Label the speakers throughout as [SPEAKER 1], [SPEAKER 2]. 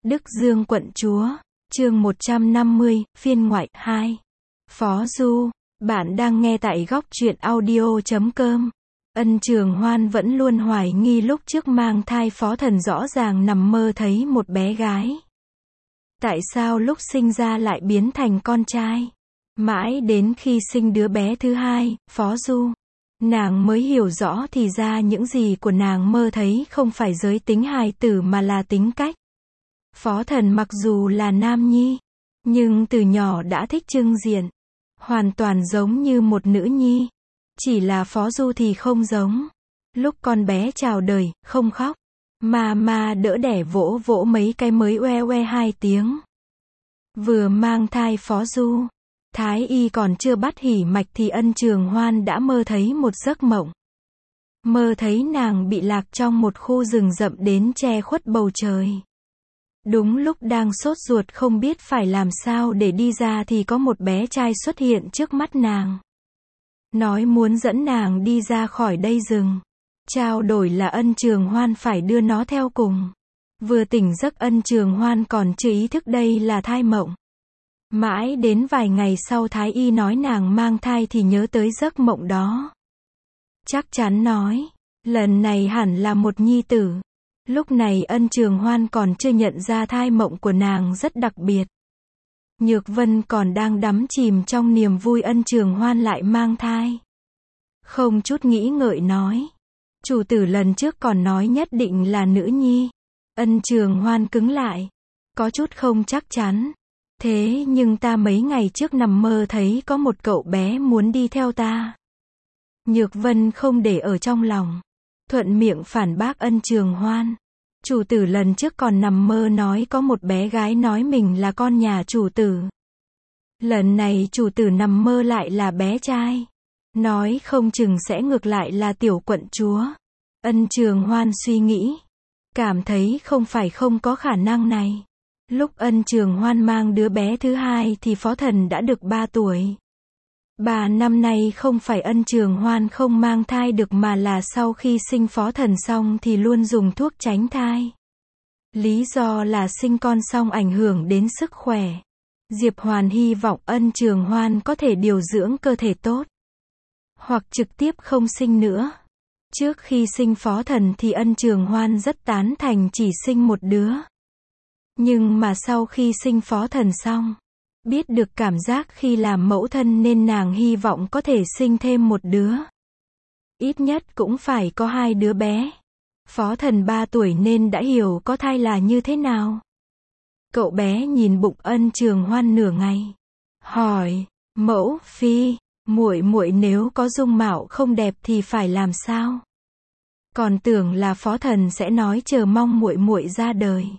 [SPEAKER 1] Đức Dương quận chúa, chương 150, phiên ngoại 2. Phó Du, bạn đang nghe tại góc truyện audio.com. Ân Trường Hoan vẫn luôn hoài nghi lúc trước mang thai Phó Thần rõ ràng nằm mơ thấy một bé gái. Tại sao lúc sinh ra lại biến thành con trai? Mãi đến khi sinh đứa bé thứ hai, Phó Du, nàng mới hiểu rõ thì ra những gì của nàng mơ thấy không phải giới tính hài tử mà là tính cách. Phó Thần mặc dù là nam nhi, nhưng từ nhỏ đã thích trưng diện, hoàn toàn giống như một nữ nhi. Chỉ là Phó Du thì không giống. Lúc con bé chào đời, không khóc, mà đỡ đẻ vỗ vỗ mấy cái mới oe oe 2 tiếng. Vừa mang thai Phó Du, Thái Y còn chưa bắt hỉ mạch thì Ân Trường Hoan đã mơ thấy một giấc mộng. Mơ thấy nàng bị lạc trong một khu rừng rậm đến che khuất bầu trời. Đúng lúc đang sốt ruột không biết phải làm sao để đi ra thì có một bé trai xuất hiện trước mắt nàng. Nói muốn dẫn nàng đi ra khỏi đây rừng. Trao đổi là Ân Trường Hoan phải đưa nó theo cùng. Vừa tỉnh giấc Ân Trường Hoan còn chưa ý thức đây là thai mộng. Mãi đến vài ngày sau Thái Y nói nàng mang thai thì nhớ tới giấc mộng đó. Chắc chắn nói, lần này hẳn là một nhi tử. Lúc này Ân Trường Hoan còn chưa nhận ra thai mộng của nàng rất đặc biệt. Nhược Vân còn đang đắm chìm trong niềm vui Ân Trường Hoan lại mang thai. Không chút nghĩ ngợi nói. Chủ tử lần trước còn nói nhất định là nữ nhi. Ân Trường Hoan cứng lại. Có chút không chắc chắn. Thế nhưng ta mấy ngày trước nằm mơ thấy có một cậu bé muốn đi theo ta. Nhược Vân không để ở trong lòng. Thuận miệng phản bác Ân Trường Hoan. Chủ tử lần trước còn nằm mơ nói có một bé gái nói mình là con nhà chủ tử. Lần này chủ tử nằm mơ lại là bé trai. Nói không chừng sẽ ngược lại là tiểu quận chúa. Ân Trường Hoan suy nghĩ. Cảm thấy không phải không có khả năng này. Lúc Ân Trường Hoan mang đứa bé thứ hai thì Phó Thần đã được 3 tuổi. 3 năm nay không phải Ân Trường Hoan không mang thai được mà là sau khi sinh Phó Thần xong thì luôn dùng thuốc tránh thai. Lý do là sinh con xong ảnh hưởng đến sức khỏe. Diệp Hoàn hy vọng Ân Trường Hoan có thể điều dưỡng cơ thể tốt. Hoặc trực tiếp không sinh nữa. Trước khi sinh Phó Thần thì Ân Trường Hoan rất tán thành chỉ sinh một đứa. Nhưng mà sau khi sinh Phó Thần xong, biết được cảm giác khi làm mẫu thân nên nàng hy vọng có thể sinh thêm một đứa. Ít nhất cũng phải có 2 đứa bé. Phó Thần 3 tuổi nên đã hiểu có thai là như thế nào. Cậu bé nhìn bụng Ân Trường Hoan nửa ngày. Hỏi, mẫu phi, muội nếu có dung mạo không đẹp thì phải làm sao? Còn tưởng là Phó Thần sẽ nói chờ mong muội ra đời.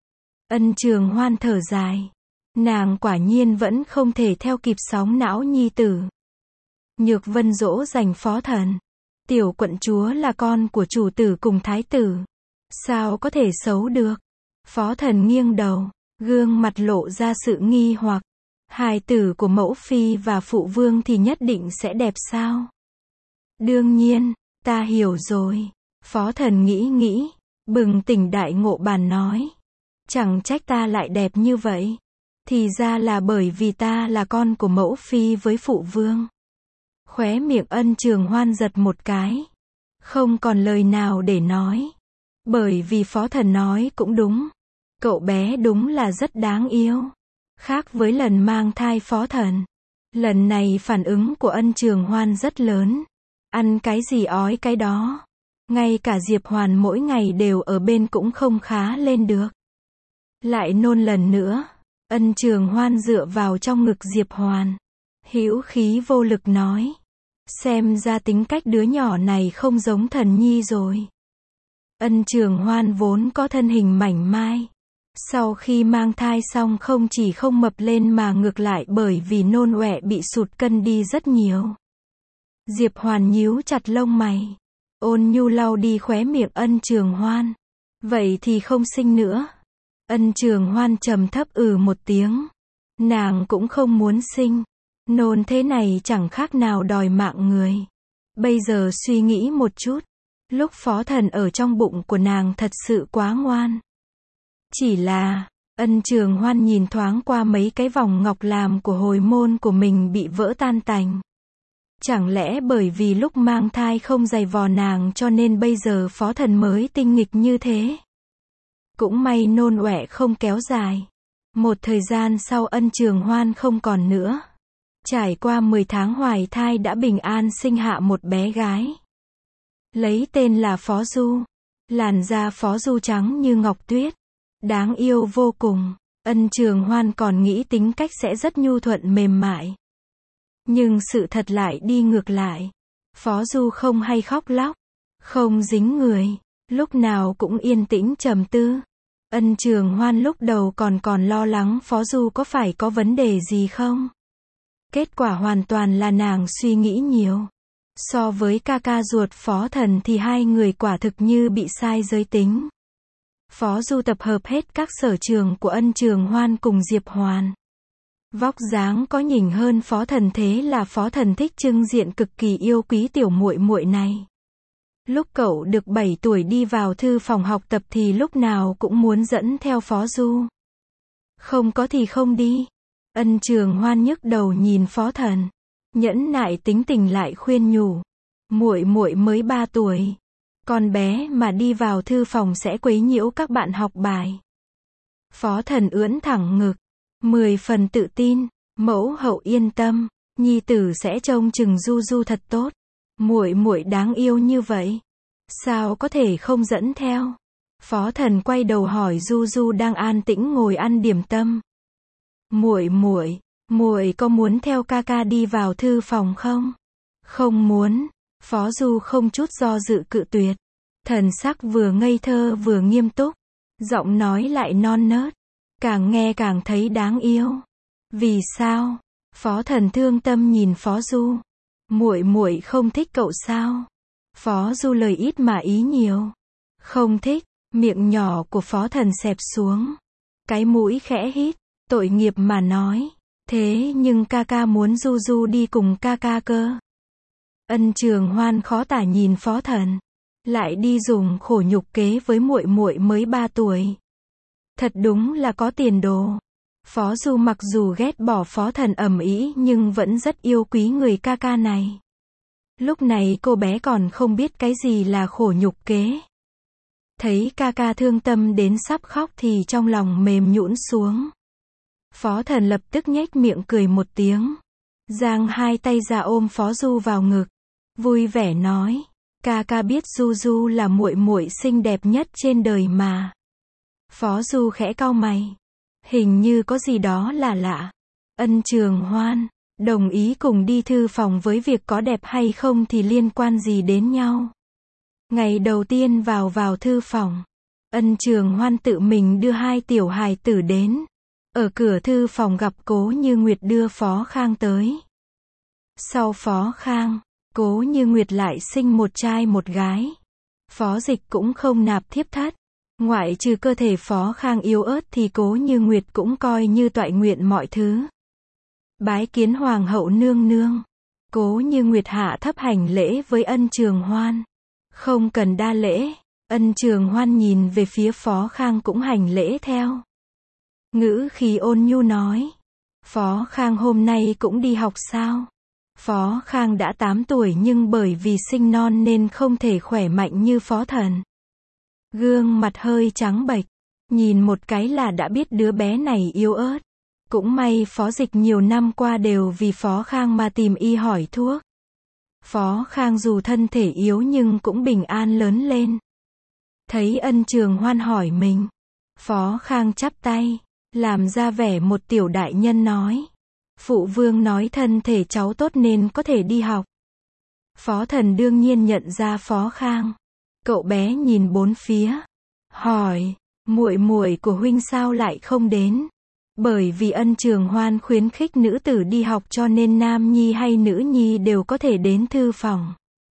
[SPEAKER 1] Ân Trường Hoan thở dài. Nàng quả nhiên vẫn không thể theo kịp sóng não nhi tử. Nhược Vân dỗ dành Phó Thần. Tiểu quận chúa là con của chủ tử cùng thái tử. Sao có thể xấu được? Phó Thần nghiêng đầu, gương mặt lộ ra sự nghi hoặc. Hài tử của mẫu phi và phụ vương thì nhất định sẽ đẹp sao? Đương nhiên, ta hiểu rồi. Phó Thần nghĩ, bừng tỉnh đại ngộ bàn nói. Chẳng trách ta lại đẹp như vậy. Thì ra là bởi vì ta là con của mẫu phi với phụ vương. Khóe miệng Ân Trường Hoan giật một cái. Không còn lời nào để nói. Bởi vì Phó Thần nói cũng đúng. Cậu bé đúng là rất đáng yêu. Khác với lần mang thai Phó Thần. Lần này phản ứng của Ân Trường Hoan rất lớn. Ăn cái gì ói cái đó. Ngay cả Diệp Hoàn mỗi ngày đều ở bên cũng không khá lên được. Lại nôn lần nữa. Ân Trường Hoan dựa vào trong ngực Diệp Hoàn. Hữu khí vô lực nói. Xem ra tính cách đứa nhỏ này không giống Thần nhi rồi. Ân Trường Hoan vốn có thân hình mảnh mai. Sau khi mang thai xong không chỉ không mập lên mà ngược lại bởi vì nôn ọe bị sụt cân đi rất nhiều. Diệp Hoàn nhíu chặt lông mày. Ôn nhu lau đi khóe miệng Ân Trường Hoan. Vậy thì không sinh nữa. Ân Trường Hoan trầm thấp một tiếng. Nàng cũng không muốn sinh. Nôn thế này chẳng khác nào đòi mạng người. Bây giờ suy nghĩ một chút. Lúc Phó Thần ở trong bụng của nàng thật sự quá ngoan. Chỉ là, Ân Trường Hoan nhìn thoáng qua mấy cái vòng ngọc làm của hồi môn của mình bị vỡ tan tành. Chẳng lẽ bởi vì lúc mang thai không giày vò nàng cho nên bây giờ Phó Thần mới tinh nghịch như thế? Cũng may nôn ọe không kéo dài. Một thời gian sau Ân Trường Hoan không còn nữa. Trải qua 10 tháng hoài thai đã bình an sinh hạ một bé gái. Lấy tên là Phó Du. Làn da Phó Du trắng như ngọc tuyết. Đáng yêu vô cùng. Ân Trường Hoan còn nghĩ tính cách sẽ rất nhu thuận mềm mại. Nhưng sự thật lại đi ngược lại. Phó Du không hay khóc lóc. Không dính người. Lúc nào cũng yên tĩnh trầm tư. Ân Trường Hoan lúc đầu còn lo lắng Phó Du có phải có vấn đề gì không? Kết quả hoàn toàn là nàng suy nghĩ nhiều. So với ca ca ruột Phó Thần thì hai người quả thực như bị sai giới tính. Phó Du tập hợp hết các sở trường của Ân Trường Hoan cùng Diệp Hoàn. Vóc dáng có nhỉnh hơn Phó Thần, thế là Phó Thần thích trưng diện cực kỳ yêu quý tiểu muội muội này. Lúc cậu được 7 tuổi đi vào thư phòng học tập thì lúc nào cũng muốn dẫn theo Phó Du. Không có thì không đi. Ân Trường Hoan nhức đầu nhìn Phó Thần. Nhẫn nại tính tình lại khuyên nhủ. Muội muội mới 3 tuổi. Con bé mà đi vào thư phòng sẽ quấy nhiễu các bạn học bài. Phó Thần ưỡn thẳng ngực. 10 phần tự tin. Mẫu hậu yên tâm. Nhi tử sẽ trông chừng Du Du thật tốt. Muội muội đáng yêu như vậy. Sao có thể không dẫn theo? Phó Thần quay đầu hỏi Du Du đang an tĩnh ngồi ăn điểm tâm. Muội có muốn theo ca ca đi vào thư phòng không? Không muốn. Phó Du không chút do dự cự tuyệt. Thần sắc vừa ngây thơ vừa nghiêm túc. Giọng nói lại non nớt. Càng nghe càng thấy đáng yêu. Vì sao? Phó Thần thương tâm nhìn Phó Du. Muội không thích cậu sao? Phó Du lời ít mà ý nhiều. Không thích. Miệng nhỏ của Phó Thần xẹp xuống. Cái mũi khẽ hít. Tội nghiệp mà nói. Thế nhưng ca ca muốn Du Du đi cùng ca ca cơ. Ân Trường Hoan khó tả nhìn Phó Thần. Lại đi dùng khổ nhục kế với muội muội mới 3 tuổi. Thật đúng là có tiền đồ. Phó Du mặc dù ghét bỏ Phó Thần ầm ĩ nhưng vẫn rất yêu quý người ca ca này. Lúc này cô bé còn không biết cái gì là khổ nhục kế. Thấy ca ca thương tâm đến sắp khóc thì trong lòng mềm nhũn xuống. Phó Thần lập tức nhếch miệng cười một tiếng. Giang hai tay ra ôm Phó Du vào ngực. Vui vẻ nói. Ca ca biết Du Du là muội muội xinh đẹp nhất trên đời mà. Phó Du khẽ cau mày. Hình như có gì đó là lạ. Ân Trường Hoan. Đồng ý cùng đi thư phòng với việc có đẹp hay không thì liên quan gì đến nhau. Ngày đầu tiên vào thư phòng. Ân Trường Hoan tự mình đưa hai tiểu hài tử đến. Ở cửa thư phòng gặp Cố Như Nguyệt đưa Phó Khang tới. Sau Phó Khang, Cố Như Nguyệt lại sinh một trai một gái. Phó Dịch cũng không nạp thiếp thất. Ngoại trừ cơ thể Phó Khang yếu ớt thì Cố Như Nguyệt cũng coi như toại nguyện mọi thứ. Bái kiến Hoàng hậu nương nương. Cố Như Nguyệt hạ thấp hành lễ với Ân Trường Hoan. Không cần đa lễ. Ân Trường Hoan nhìn về phía Phó Khang cũng hành lễ theo. Ngữ khí ôn nhu nói. Phó Khang hôm nay cũng đi học sao? Phó Khang đã 8 tuổi nhưng bởi vì sinh non nên không thể khỏe mạnh như Phó Thần. Gương mặt hơi trắng bệch. Nhìn một cái là đã biết đứa bé này yếu ớt. Cũng may Phó Dịch nhiều năm qua đều vì Phó Khang mà tìm y hỏi thuốc. Phó Khang dù thân thể yếu nhưng cũng bình an lớn lên. Thấy Ân Trường Hoan hỏi mình. Phó Khang chắp tay. Làm ra vẻ một tiểu đại nhân nói. Phụ vương nói thân thể cháu tốt nên có thể đi học. Phó Thần đương nhiên nhận ra Phó Khang. Cậu bé nhìn bốn phía. Hỏi. Muội muội của huynh sao lại không đến? Bởi vì Ân Trường Hoan khuyến khích nữ tử đi học cho nên nam nhi hay nữ nhi đều có thể đến thư phòng.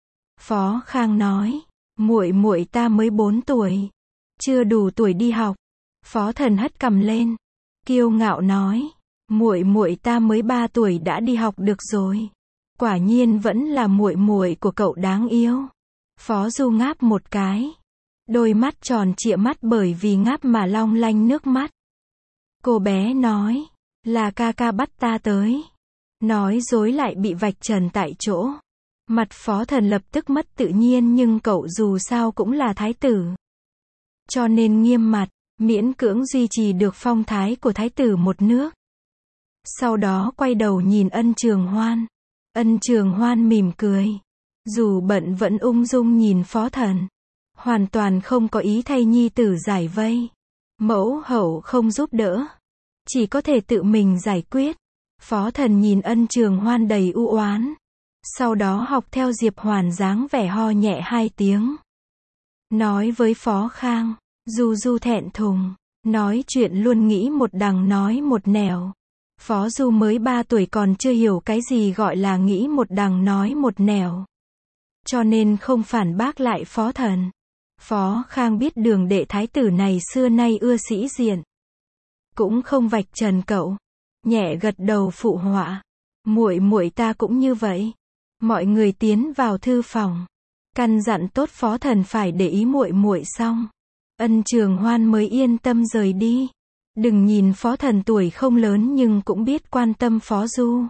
[SPEAKER 1] Phó Khang nói. Muội muội ta mới 4 tuổi. Chưa đủ tuổi đi học. Phó Thần hất cằm lên. Kiêu ngạo nói. Muội muội ta mới 3 tuổi đã đi học được rồi. Quả nhiên vẫn là muội muội của cậu đáng yêu. Phó Du ngáp một cái. Đôi mắt tròn trịa mắt bởi vì ngáp mà long lanh nước mắt. Cô bé nói, là ca ca bắt ta tới. Nói dối lại bị vạch trần tại chỗ. Mặt Phó Thần lập tức mất tự nhiên, nhưng cậu dù sao cũng là thái tử. Cho nên nghiêm mặt, miễn cưỡng duy trì được phong thái của thái tử một nước. Sau đó quay đầu nhìn Ân Trường Hoan. Ân Trường Hoan mỉm cười. Dù bận vẫn ung dung nhìn Phó Thần. Hoàn toàn không có ý thay nhi tử giải vây. Mẫu hậu không giúp đỡ. Chỉ có thể tự mình giải quyết. Phó Thần nhìn Ân Trường Hoan đầy u oán. Sau đó học theo Diệp Hoàn dáng vẻ ho nhẹ 2 tiếng. Nói với Phó Khang, Du Du thẹn thùng. Nói chuyện luôn nghĩ một đằng nói một nẻo. Phó Du mới 3 tuổi còn chưa hiểu cái gì gọi là nghĩ một đằng nói một nẻo. Cho nên không phản bác lại Phó Thần. Phó Khang biết đường đệ thái tử này xưa nay ưa sĩ diện. Cũng không vạch trần cậu. Nhẹ gật đầu phụ họa. Muội muội ta cũng như vậy. Mọi người tiến vào thư phòng. Căn dặn tốt Phó Thần phải để ý muội muội xong. Ân Trường Hoan mới yên tâm rời đi. Đừng nhìn Phó Thần tuổi không lớn nhưng cũng biết quan tâm Phó Du.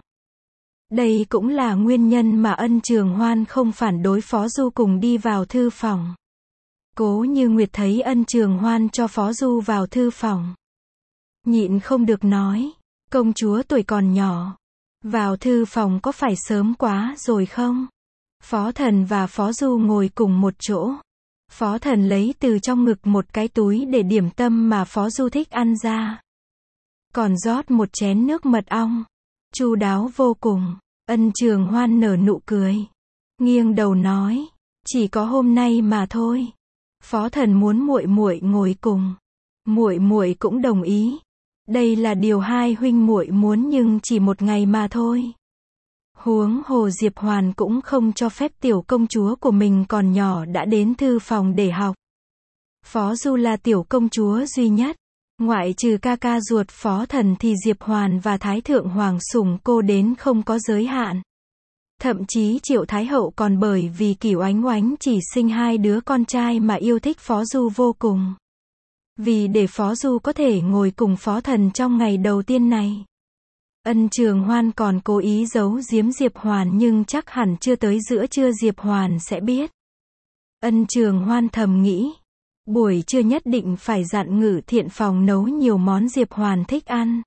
[SPEAKER 1] Đây cũng là nguyên nhân mà Ân Trường Hoan không phản đối Phó Du cùng đi vào thư phòng. Cố Như Nguyệt thấy Ân Trường Hoan cho Phó Du vào thư phòng. Nhịn không được nói, công chúa tuổi còn nhỏ. Vào thư phòng có phải sớm quá rồi không? Phó Thần và Phó Du ngồi cùng một chỗ. Phó Thần lấy từ trong ngực một cái túi để điểm tâm mà Phó Du thích ăn ra. Còn rót một chén nước mật ong. Chu đáo vô cùng. Ân Trường Hoan nở nụ cười. Nghiêng đầu nói, chỉ có hôm nay mà thôi. Phó Thần muốn muội muội ngồi cùng. Muội muội cũng đồng ý. Đây là điều hai huynh muội muốn nhưng chỉ một ngày mà thôi. Huống hồ Diệp Hoàn cũng không cho phép tiểu công chúa của mình còn nhỏ đã đến thư phòng để học. Phó Du là tiểu công chúa duy nhất. Ngoại trừ ca ca ruột Phó Thần thì Diệp Hoàn và Thái Thượng Hoàng sủng cô đến không có giới hạn. Thậm chí Triệu Thái Hậu còn bởi vì Cửu Oánh Oánh chỉ sinh 2 đứa con trai mà yêu thích Phó Du vô cùng. Vì để Phó Du có thể ngồi cùng Phó Thần trong ngày đầu tiên này. Ân Trường Hoan còn cố ý giấu giếm Diệp Hoàn nhưng chắc hẳn chưa tới giữa trưa Diệp Hoàn sẽ biết. Ân Trường Hoan thầm nghĩ. Buổi trưa nhất định phải dặn Ngự Thiện phòng nấu nhiều món Diệp Hoàn thích ăn.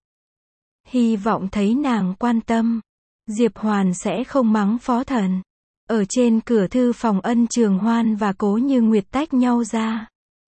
[SPEAKER 1] Hy vọng thấy nàng quan tâm. Diệp Hoàn sẽ không mắng Phó Thần. Ở trên cửa thư phòng Ân Trường Hoan và Cố Như Nguyệt tách nhau ra.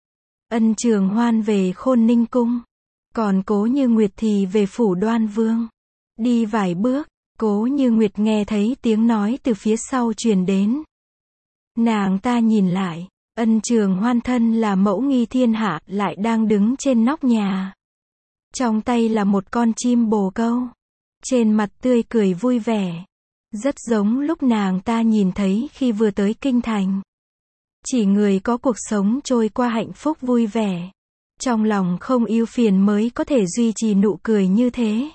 [SPEAKER 1] Ân Trường Hoan về Khôn Ninh Cung. Còn Cố Như Nguyệt thì về phủ Đoan Vương. Đi vài bước, Cố Như Nguyệt nghe thấy tiếng nói từ phía sau truyền đến. Nàng ta nhìn lại. Ân Trường Hoan thân là mẫu nghi thiên hạ lại đang đứng trên nóc nhà. Trong tay là một con chim bồ câu. Trên mặt tươi cười vui vẻ. Rất giống lúc nàng ta nhìn thấy khi vừa tới kinh thành. Chỉ người có cuộc sống trôi qua hạnh phúc vui vẻ. Trong lòng không ưu phiền mới có thể duy trì nụ cười như thế.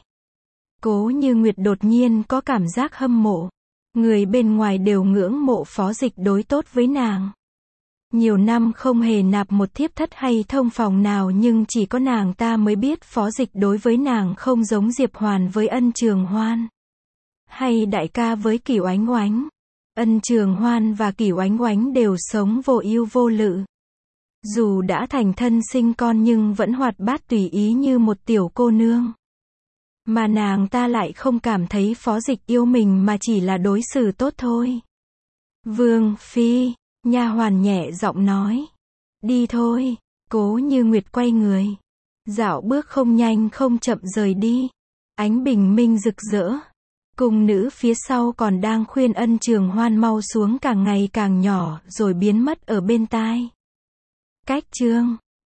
[SPEAKER 1] Cố Như Nguyệt đột nhiên có cảm giác hâm mộ. Người bên ngoài đều ngưỡng mộ Phó Dịch đối tốt với nàng. Nhiều năm không hề nạp một thiếp thất hay thông phòng nào nhưng chỉ có nàng ta mới biết Phó Dịch đối với nàng không giống Diệp Hoàn với Ân Trường Hoan. Hay đại ca với Cửu Oánh Oánh. Ân Trường Hoan và Cửu Oánh Oánh đều sống vô ưu vô lự. Dù đã thành thân sinh con nhưng vẫn hoạt bát tùy ý như một tiểu cô nương. Mà nàng ta lại không cảm thấy Phó Dịch yêu mình mà chỉ là đối xử tốt thôi. Vương Phi, nha hoàn nhẹ giọng nói. Đi thôi. Cố Như Nguyệt quay người. Dạo bước không nhanh không chậm rời đi. Ánh bình minh rực rỡ. Cung nữ phía sau còn đang khuyên Ân Trường Hoan mau xuống càng ngày càng nhỏ rồi biến mất ở bên tai. Cách chương